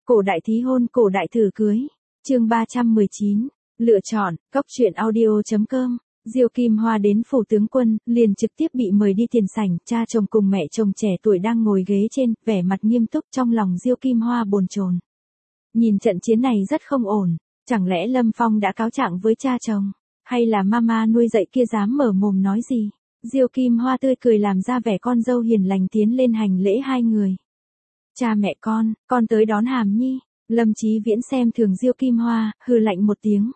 Cổ đại thí hôn, cổ đại thử cưới. Chương 319. Lựa chọn. Cốc truyện audio.com. Diêu Kim Hoa đến phủ tướng quân, liền trực tiếp bị mời đi tiền sảnh, cha chồng cùng mẹ chồng trẻ tuổi đang ngồi ghế trên, vẻ mặt nghiêm túc, trong lòng Diêu Kim Hoa bồn chồn. Nhìn trận chiến này rất không ổn, chẳng lẽ Lâm Phong đã cáo trạng với cha chồng, hay là mama nuôi dạy kia dám mở mồm nói gì? Diêu Kim Hoa tươi cười làm ra vẻ con dâu hiền lành tiến lên hành lễ hai người. Cha mẹ con tới đón Hàm Nhi. Lâm Chí Viễn xem thường Diêu Kim Hoa, hừ lạnh một tiếng.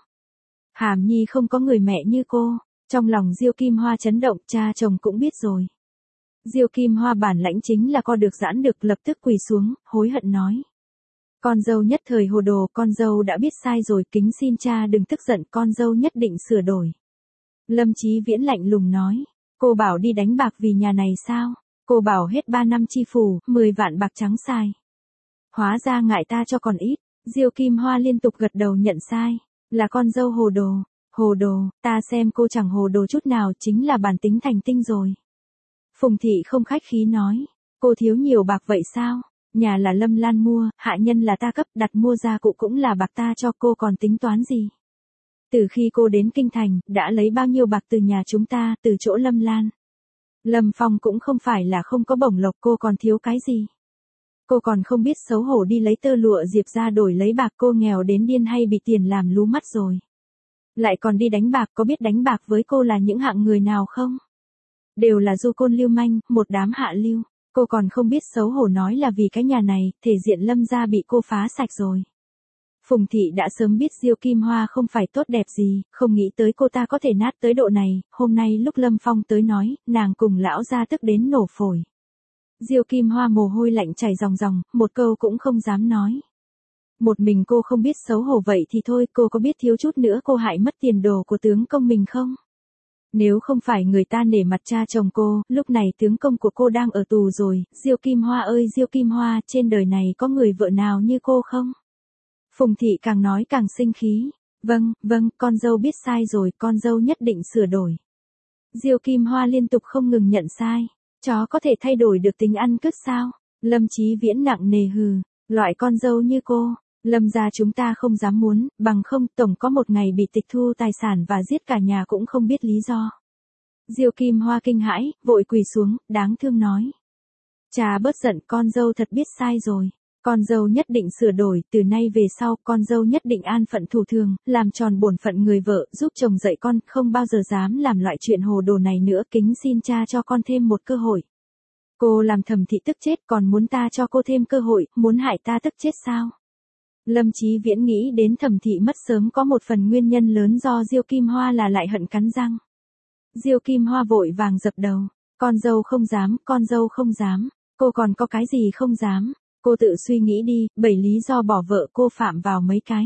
Hàm Nhi không có người mẹ như cô. Trong lòng Diêu Kim Hoa chấn động, cha chồng cũng biết rồi. Diêu Kim Hoa bản lãnh chính là co được giãn được, lập tức quỳ xuống, hối hận nói. Con dâu nhất thời hồ đồ, con dâu đã biết sai rồi, kính xin cha đừng tức giận, con dâu nhất định sửa đổi. Lâm Chí Viễn lạnh lùng nói, cô bảo đi đánh bạc vì nhà này sao? Cô bảo hết 3 năm chi phủ, 10 vạn bạc trắng xài. Hóa ra ngại ta cho còn ít. Diêu Kim Hoa liên tục gật đầu nhận sai. Là con dâu hồ đồ. Hồ đồ, ta xem cô chẳng hồ đồ chút nào, chính là bản tính thành tinh rồi. Phùng thị không khách khí nói. Cô thiếu nhiều bạc vậy sao? Nhà là Lâm Lan mua, hạ nhân là ta cấp, đặt mua gia cụ cũng là bạc ta cho, cô còn tính toán gì? Từ khi cô đến Kinh Thành, đã lấy bao nhiêu bạc từ nhà chúng ta, từ chỗ Lâm Lan. Lâm Phong cũng không phải là không có bổng lộc, cô còn thiếu cái gì? Cô còn không biết xấu hổ đi lấy tơ lụa Diệp ra đổi lấy bạc, cô nghèo đến điên hay bị tiền làm lú mắt rồi? Lại còn đi đánh bạc, có biết đánh bạc với cô là những hạng người nào không? Đều là du côn lưu manh, một đám hạ lưu. Cô còn không biết xấu hổ nói là vì cái nhà này, thể diện Lâm gia bị cô phá sạch rồi. Phùng thị đã sớm biết Diêu Kim Hoa không phải tốt đẹp gì, không nghĩ tới cô ta có thể nát tới độ này, hôm nay lúc Lâm Phong tới nói, nàng cùng lão gia tức đến nổ phổi. Diêu Kim Hoa mồ hôi lạnh chảy ròng ròng, một câu cũng không dám nói. Một mình cô không biết xấu hổ vậy thì thôi, cô có biết thiếu chút nữa cô hại mất tiền đồ của tướng công mình không? Nếu không phải người ta nể mặt cha chồng cô, lúc này tướng công của cô đang ở tù rồi. Diêu Kim Hoa ơi Diêu Kim Hoa, trên đời này có người vợ nào như cô không? Phùng thị càng nói càng sinh khí. Vâng, con dâu biết sai rồi, con dâu nhất định sửa đổi. Diêu Kim Hoa liên tục không ngừng nhận sai. Chó có thể thay đổi được tính ăn cứt sao? Lâm Chí Viễn nặng nề hừ. Loại con dâu như cô, Lâm gia chúng ta không dám muốn, bằng không tổng có một ngày bị tịch thu tài sản và giết cả nhà cũng không biết lý do. Diêu Kim Hoa kinh hãi, vội quỳ xuống, đáng thương nói. Cha bớt giận, con dâu thật biết sai rồi. Con dâu nhất định sửa đổi, từ nay về sau, con dâu nhất định an phận thủ thường, làm tròn bổn phận người vợ, giúp chồng dạy con, không bao giờ dám làm loại chuyện hồ đồ này nữa, kính xin cha cho con thêm một cơ hội. Cô làm Thẩm thị tức chết, còn muốn ta cho cô thêm cơ hội, muốn hại ta tức chết sao? Lâm Chí Viễn nghĩ đến Thẩm thị mất sớm có một phần nguyên nhân lớn do Diêu Kim Hoa là lại hận cắn răng. Diêu Kim Hoa vội vàng dập đầu, con dâu không dám, con dâu không dám, cô còn có cái gì không dám? Cô tự suy nghĩ đi, 7 lý do bỏ vợ cô phạm vào mấy cái.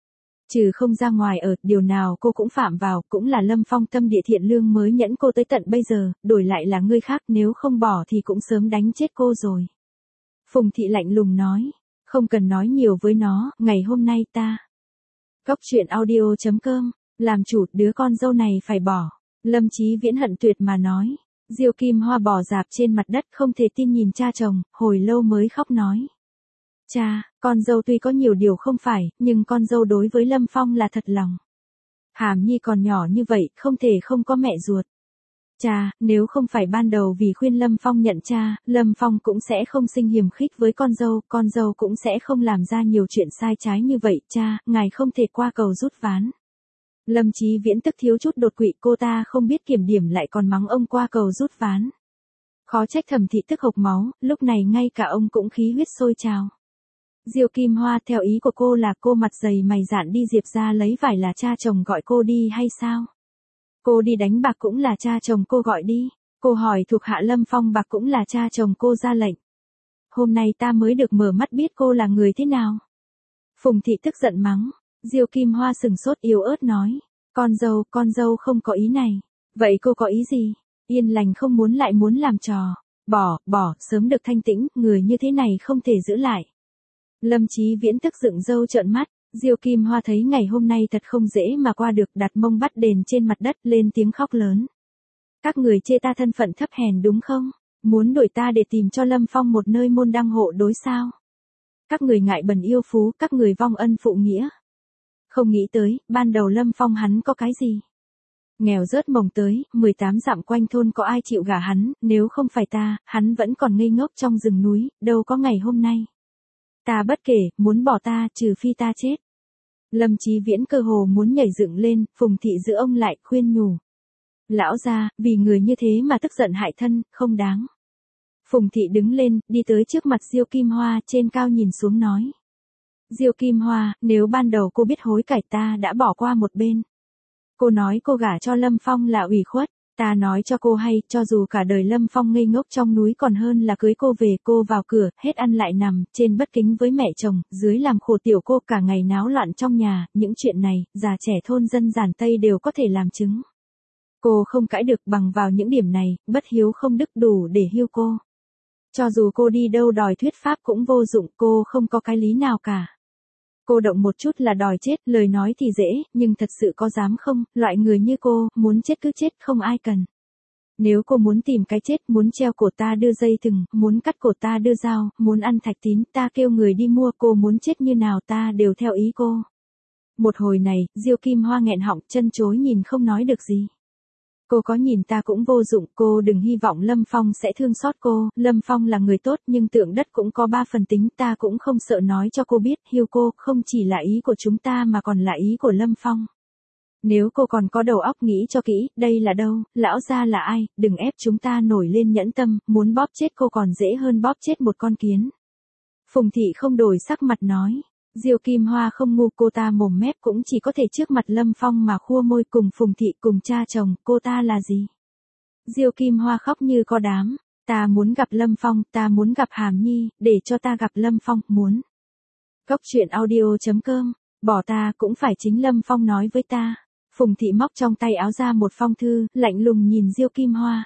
Trừ không ra ngoài ở, điều nào cô cũng phạm vào, cũng là Lâm Phong tâm địa thiện lương mới nhẫn cô tới tận bây giờ, đổi lại là người khác, nếu không bỏ thì cũng sớm đánh chết cô rồi. Phùng thị lạnh lùng nói, không cần nói nhiều với nó, ngày hôm nay ta. Cốc truyện audio.com, làm chủ, đứa con dâu này phải bỏ. Lâm Chí Viễn hận tuyệt mà nói. Diêu Kim Hoa bò dạp trên mặt đất không thể tin nhìn cha chồng, hồi lâu mới khóc nói. Cha, con dâu tuy có nhiều điều không phải, nhưng con dâu đối với Lâm Phong là thật lòng. Hàm Nhi còn nhỏ như vậy, không thể không có mẹ ruột. Cha, nếu không phải ban đầu vì khuyên Lâm Phong nhận cha, Lâm Phong cũng sẽ không sinh hiềm khích với con dâu cũng sẽ không làm ra nhiều chuyện sai trái như vậy. Cha, ngài không thể qua cầu rút ván. Lâm Chí Viễn tức thiếu chút đột quỵ, cô ta không biết kiểm điểm lại còn mắng ông qua cầu rút ván. Khó trách Thẩm thị tức hộc máu, lúc này ngay cả ông cũng khí huyết sôi trào. Diêu Kim Hoa, theo ý của cô là cô mặt dày mày dạn đi Diệp ra lấy vải là cha chồng gọi cô đi hay sao? Cô đi đánh bạc cũng là cha chồng cô gọi đi, cô hỏi thuộc hạ Lâm Phong bạc cũng là cha chồng cô ra lệnh. Hôm nay ta mới được mở mắt biết cô là người thế nào. Phùng thị tức giận mắng. Diêu Kim Hoa sừng sốt yếu ớt nói, con dâu không có ý này. Vậy cô có ý gì? Yên lành không muốn lại muốn làm trò. Bỏ, sớm được thanh tĩnh, người như thế này không thể giữ lại. Lâm Chí Viễn tức dựng râu trợn mắt, Diêu Kim Hoa thấy ngày hôm nay thật không dễ mà qua được, đặt mông bắt đền trên mặt đất lên tiếng khóc lớn. Các người chê ta thân phận thấp hèn đúng không? Muốn đuổi ta để tìm cho Lâm Phong một nơi môn đăng hộ đối sao? Các người ngại bần yêu phú, các người vong ân phụ nghĩa. Không nghĩ tới, ban đầu Lâm Phong hắn có cái gì? Nghèo rớt mồng tới, 18 dặm quanh thôn có ai chịu gả hắn, nếu không phải ta, hắn vẫn còn ngây ngốc trong rừng núi, đâu có ngày hôm nay. Ta bất kể, muốn bỏ ta, trừ phi ta chết. Lâm Chí Viễn cơ hồ muốn nhảy dựng lên, Phùng Thị giữ ông lại, khuyên nhủ. Lão gia, vì người như thế mà tức giận hại thân, không đáng. Phùng Thị đứng lên, đi tới trước mặt Diêu Kim Hoa, trên cao nhìn xuống nói. Diêu Kim Hoa, nếu ban đầu cô biết hối cải ta đã bỏ qua một bên. Cô nói cô gả cho Lâm Phong là ủy khuất, ta nói cho cô hay, cho dù cả đời Lâm Phong ngây ngốc trong núi còn hơn là cưới cô về, cô vào cửa, hết ăn lại nằm, trên bất kính với mẹ chồng, dưới làm khổ tiểu cô cả ngày náo loạn trong nhà, những chuyện này, già trẻ thôn dân giản Tây đều có thể làm chứng. Cô không cãi được, bằng vào những điểm này, bất hiếu không đức đủ để hiêu cô. Cho dù cô đi đâu đòi thuyết pháp cũng vô dụng, cô không có cái lý nào cả. Cô động một chút là đòi chết, lời nói thì dễ, nhưng thật sự có dám không, loại người như cô, muốn chết cứ chết, không ai cần. Nếu cô muốn tìm cái chết, muốn treo cổ ta đưa dây thừng, muốn cắt cổ ta đưa dao, muốn ăn thạch tín, ta kêu người đi mua, cô muốn chết như nào ta đều theo ý cô. Một hồi này, Diêu Kim Hoa nghẹn họng, chân chối nhìn không nói được gì. Cô có nhìn ta cũng vô dụng, cô đừng hy vọng Lâm Phong sẽ thương xót cô, Lâm Phong là người tốt nhưng tượng đất cũng có 3 phần tính, ta cũng không sợ nói cho cô biết, hiêu cô, không chỉ là ý của chúng ta mà còn là ý của Lâm Phong. Nếu cô còn có đầu óc nghĩ cho kỹ, đây là đâu, lão gia là ai, đừng ép chúng ta nổi lên nhẫn tâm, muốn bóp chết cô còn dễ hơn bóp chết một con kiến. Phùng Thị không đổi sắc mặt nói. Diêu Kim Hoa không ngu, cô ta mồm mép cũng chỉ có thể trước mặt Lâm Phong mà khua môi cùng Phùng Thị cùng cha chồng, cô ta là gì? Diêu Kim Hoa khóc như có đám, ta muốn gặp Lâm Phong, ta muốn gặp Hàm Nhi, để cho ta gặp Lâm Phong, muốn. Cốc truyện audio.com, bỏ ta cũng phải chính Lâm Phong nói với ta. Phùng Thị móc trong tay áo ra một phong thư, lạnh lùng nhìn Diêu Kim Hoa.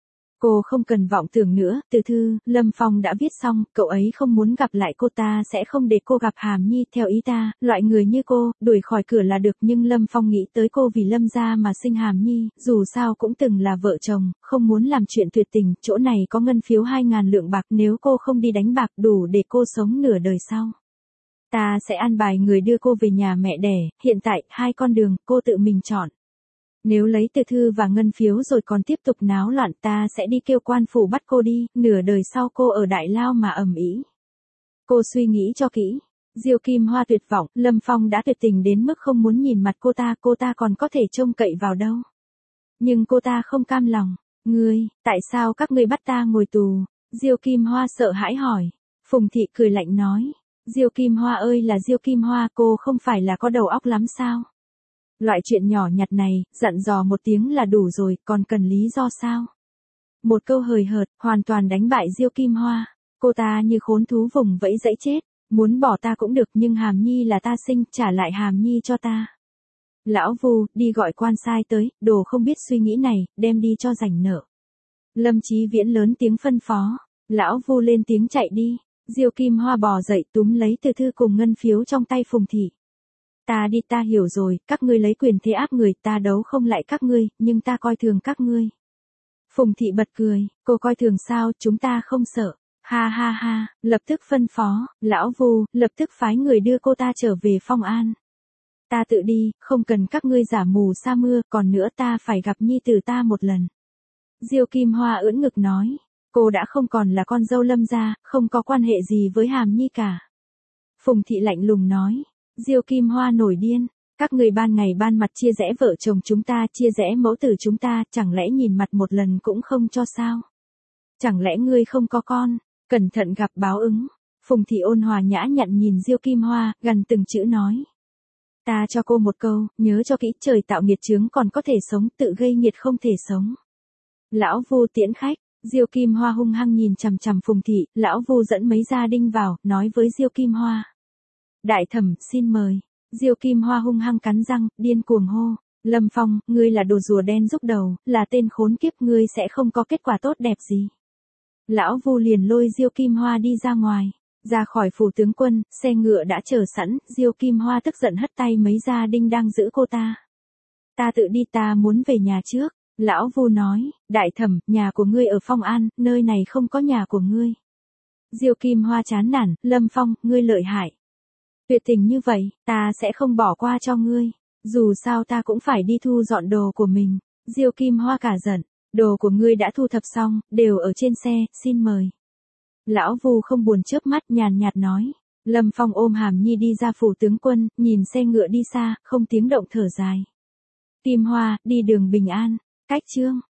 Cô không cần vọng tưởng nữa, từ thư, Lâm Phong đã viết xong, cậu ấy không muốn gặp lại cô, ta sẽ không để cô gặp Hàm Nhi, theo ý ta, loại người như cô, đuổi khỏi cửa là được, nhưng Lâm Phong nghĩ tới cô vì Lâm gia mà sinh Hàm Nhi, dù sao cũng từng là vợ chồng, không muốn làm chuyện tuyệt tình, chỗ này có ngân phiếu 2.000 lượng bạc, nếu cô không đi đánh bạc đủ để cô sống nửa đời sau. Ta sẽ an bài người đưa cô về nhà mẹ đẻ, hiện tại, 2 con đường, cô tự mình chọn. Nếu lấy từ thư và ngân phiếu rồi còn tiếp tục náo loạn, ta sẽ đi kêu quan phủ bắt cô đi, nửa đời sau cô ở Đại Lao mà ầm ĩ. Cô suy nghĩ cho kỹ. Diêu Kim Hoa tuyệt vọng, Lâm Phong đã tuyệt tình đến mức không muốn nhìn mặt cô ta còn có thể trông cậy vào đâu. Nhưng cô ta không cam lòng. Ngươi, tại sao các ngươi bắt ta ngồi tù? Diêu Kim Hoa sợ hãi hỏi. Phùng Thị cười lạnh nói. Diêu Kim Hoa ơi là Diêu Kim Hoa, cô không phải là có đầu óc lắm sao? Loại chuyện nhỏ nhặt này, dặn dò một tiếng là đủ rồi, còn cần lý do sao? Một câu hời hợt, hoàn toàn đánh bại Diêu Kim Hoa. Cô ta như khốn thú vùng vẫy dãy chết. Muốn bỏ ta cũng được, nhưng Hàm Nhi là ta sinh, trả lại Hàm Nhi cho ta. Lão Vu, đi gọi quan sai tới, đồ không biết suy nghĩ này, đem đi cho rảnh nợ. Lâm Chí Viễn lớn tiếng phân phó. Lão Vu lên tiếng chạy đi. Diêu Kim Hoa bò dậy túm lấy từ thư cùng ngân phiếu trong tay Phùng Thị. Ta đi, ta hiểu rồi, các ngươi lấy quyền thế áp người, ta đấu không lại các ngươi, nhưng ta coi thường các ngươi. Phùng Thị bật cười, cô coi thường sao, chúng ta không sợ. Ha ha ha, lập tức phân phó, lão Vu, lập tức phái người đưa cô ta trở về Phong An. Ta tự đi, không cần các ngươi giả mù sa mưa, còn nữa ta phải gặp nhi tử ta một lần. Diêu Kim Hoa ưỡn ngực nói, cô đã không còn là con dâu Lâm gia, không có quan hệ gì với Hàm Nhi cả. Phùng Thị lạnh lùng nói. Diêu Kim Hoa nổi điên, các người ban ngày ban mặt chia rẽ vợ chồng chúng ta, chia rẽ mẫu tử chúng ta, chẳng lẽ nhìn mặt một lần cũng không cho sao? Chẳng lẽ ngươi không có con, cẩn thận gặp báo ứng? Phùng Thị ôn hòa nhã nhặn nhìn Diêu Kim Hoa, gần từng chữ nói. Ta cho cô một câu, nhớ cho kỹ, trời tạo nghiệt chướng còn có thể sống, tự gây nghiệt không thể sống. Lão Vu tiễn khách, Diêu Kim Hoa hung hăng nhìn chằm chằm Phùng Thị, lão Vu dẫn mấy gia đinh vào, nói với Diêu Kim Hoa. Đại thẩm, xin mời. Diêu Kim Hoa hung hăng cắn răng, điên cuồng hô. Lâm Phong, ngươi là đồ rùa đen rúc đầu, là tên khốn kiếp, ngươi sẽ không có kết quả tốt đẹp gì. Lão Vu liền lôi Diêu Kim Hoa đi ra ngoài. Ra khỏi phủ tướng quân, xe ngựa đã chờ sẵn, Diêu Kim Hoa tức giận hất tay mấy gia đinh đang giữ cô ta. Ta tự đi, ta muốn về nhà trước. Lão Vu nói, đại thẩm, nhà của ngươi ở Phong An, nơi này không có nhà của ngươi. Diêu Kim Hoa chán nản, Lâm Phong, ngươi lợi hại. Tuyệt tình như vậy, ta sẽ không bỏ qua cho ngươi. Dù sao ta cũng phải đi thu dọn đồ của mình. Diêu Kim Hoa cả giận, đồ của ngươi đã thu thập xong, đều ở trên xe, xin mời. Lão Vu không buồn chớp mắt, nhàn nhạt nói. Lâm Phong ôm Hàm Nhi đi ra phủ tướng quân, nhìn xe ngựa đi xa, không tiếng động thở dài. Kim Hoa, đi đường bình an. Cách chương